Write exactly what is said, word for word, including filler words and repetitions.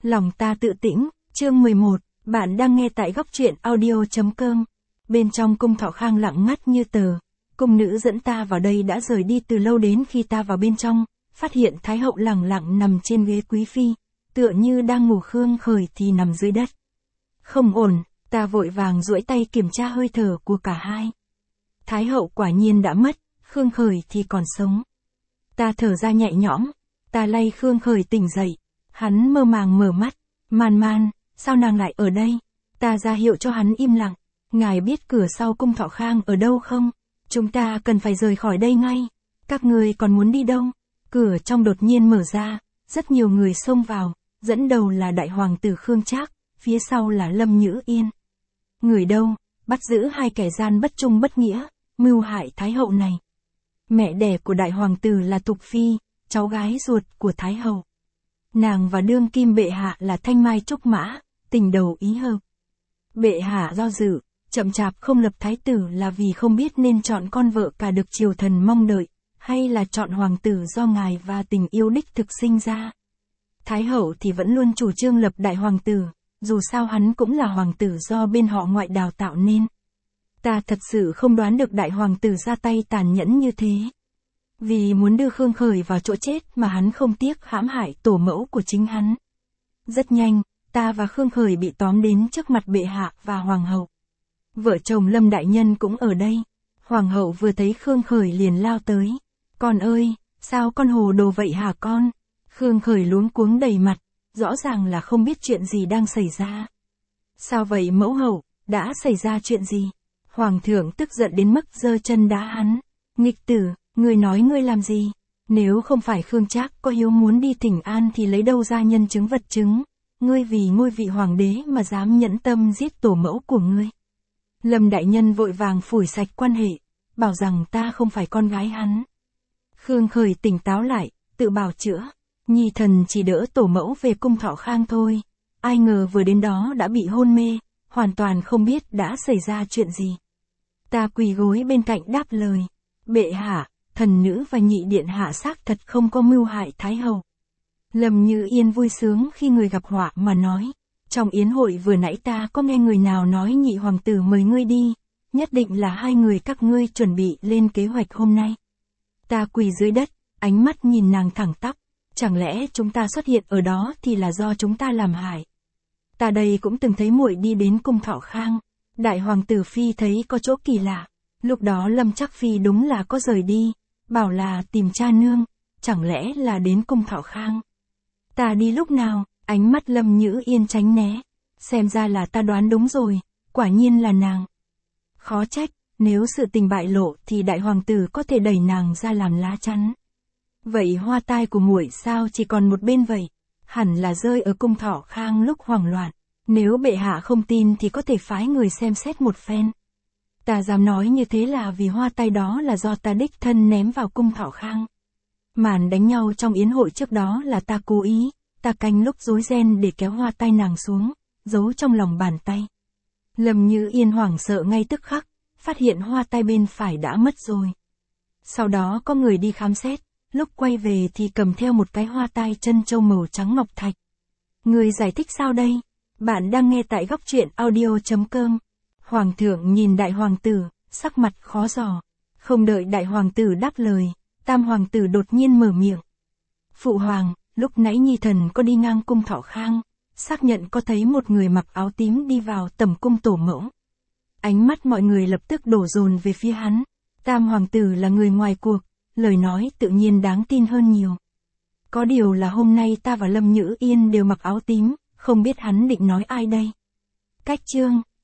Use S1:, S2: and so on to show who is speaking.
S1: Lòng ta tự tĩnh, chương mười một, bạn đang nghe tại góc truyện audio.com. Bên trong cung Thọ Khang lặng ngắt như tờ, cung nữ dẫn ta vào đây đã rời đi từ lâu. Đến khi ta vào bên trong, phát hiện Thái hậu lẳng lặng nằm trên ghế quý phi, tựa như đang ngủ. Khương Khởi thì nằm dưới đất. Không ổn, ta vội vàng duỗi tay kiểm tra hơi thở của cả hai. Thái hậu quả nhiên đã mất, Khương Khởi thì còn sống. Ta thở ra nhẹ nhõm, ta lay Khương Khởi tỉnh dậy. Hắn mơ màng mở mắt, Man Man, sao nàng lại ở đây? Ta ra hiệu cho hắn im lặng. Ngài biết cửa sau cung Thọ Khang ở đâu không? Chúng ta cần phải rời khỏi đây ngay. Các người còn muốn đi đâu? Cửa trong đột nhiên mở ra, rất nhiều người xông vào, dẫn đầu là đại hoàng tử Khương Trác, phía sau là Lâm Nhữ Yên. Người đâu? Bắt giữ hai kẻ gian bất trung bất nghĩa, mưu hại Thái hậu này. Mẹ đẻ của đại hoàng tử là Tục Phi, cháu gái ruột của Thái hậu. Nàng và đương kim bệ hạ là Thanh Mai Trúc Mã, tình đầu ý hợp. Bệ hạ do dự, chậm chạp không lập thái tử là vì không biết nên chọn con vợ cả được triều thần mong đợi, hay là chọn hoàng tử do ngài và tình yêu đích thực sinh ra. Thái hậu thì vẫn luôn chủ trương lập đại hoàng tử, dù sao hắn cũng là hoàng tử do bên họ ngoại đào tạo nên. Ta thật sự không đoán được đại hoàng tử ra tay tàn nhẫn như thế. Vì muốn đưa Khương Khởi vào chỗ chết mà hắn không tiếc hãm hại tổ mẫu của chính hắn. Rất nhanh, ta và Khương Khởi bị tóm đến trước mặt bệ hạ và hoàng hậu. Vợ chồng Lâm đại nhân cũng ở đây. Hoàng hậu vừa thấy Khương Khởi liền lao tới. Con ơi, sao con hồ đồ vậy hả con? Khương Khởi luống cuống đầy mặt, rõ ràng là không biết chuyện gì đang xảy ra. Sao vậy mẫu hậu, đã xảy ra chuyện gì? Hoàng thượng tức giận đến mức giơ chân đá hắn. Nghịch tử, ngươi nói ngươi làm gì? Nếu không phải Khương Trác có hiếu muốn đi thỉnh an thì lấy đâu ra nhân chứng vật chứng? Ngươi vì ngôi vị hoàng đế mà dám nhẫn tâm giết tổ mẫu của ngươi. Lâm đại nhân vội vàng phủi sạch quan hệ, bảo rằng ta không phải con gái hắn. Khương Khởi tỉnh táo lại, tự bào chữa. Nhi thần chỉ đỡ tổ mẫu về cung Thọ Khang thôi. Ai ngờ vừa đến đó đã bị hôn mê, hoàn toàn không biết đã xảy ra chuyện gì. Ta quỳ gối bên cạnh đáp lời. Bệ hạ, thần nữ và nhị điện hạ xác thật không có mưu hại Thái hậu. Lâm Như Yên vui sướng khi người gặp họa mà nói. Trong yến hội vừa nãy ta có nghe người nào nói nhị hoàng tử mời ngươi đi, nhất định là hai người các ngươi chuẩn bị lên kế hoạch hôm nay. Ta quỳ dưới đất, ánh mắt nhìn nàng thẳng tắp. Chẳng lẽ chúng ta xuất hiện ở đó thì là do chúng ta làm hại? Ta đây cũng từng thấy muội đi đến cung Thọ Khang. Đại hoàng tử Phi thấy có chỗ kỳ lạ. Lúc đó Lâm Trác Phi đúng là có rời đi, bảo là tìm cha nương, chẳng lẽ là đến cung Thọ Khang? Ta đi lúc nào? Ánh mắt Lâm Nhữ Yên tránh né. Xem ra là ta đoán đúng rồi, quả nhiên là nàng. Khó trách, nếu sự tình bại lộ thì đại hoàng tử có thể đẩy nàng ra làm lá chắn. Vậy hoa tai của muội sao chỉ còn một bên vậy? Hẳn là rơi ở cung Thọ Khang lúc hoảng loạn. Nếu bệ hạ không tin thì có thể phái người xem xét một phen. Ta dám nói như thế là vì hoa tai đó là do ta đích thân ném vào cung Thọ Khang. Màn đánh nhau trong yến hội trước đó là ta cố ý, ta canh lúc rối ren để kéo hoa tai nàng xuống, giấu trong lòng bàn tay. Lâm Như Yên hoảng sợ ngay tức khắc, phát hiện hoa tai bên phải đã mất rồi. Sau đó có người đi khám xét, lúc quay về thì cầm theo một cái hoa tai chân châu màu trắng ngọc thạch. Người giải thích sao đây? Bạn đang nghe tại góc truyện audio.com. Hoàng thượng nhìn đại hoàng tử, sắc mặt khó dò. Không đợi đại hoàng tử đáp lời, tam hoàng tử đột nhiên mở miệng. Phụ hoàng, lúc nãy nhi thần có đi ngang cung Thọ Khang, xác nhận có thấy một người mặc áo tím đi vào tầm cung tổ mẫu. Ánh mắt mọi người lập tức đổ dồn về phía hắn. Tam hoàng tử là người ngoài cuộc, lời nói tự nhiên đáng tin hơn nhiều. Có điều là hôm nay ta và Lâm Nhữ Yên đều mặc áo tím, không biết hắn định nói ai đây. Cách chương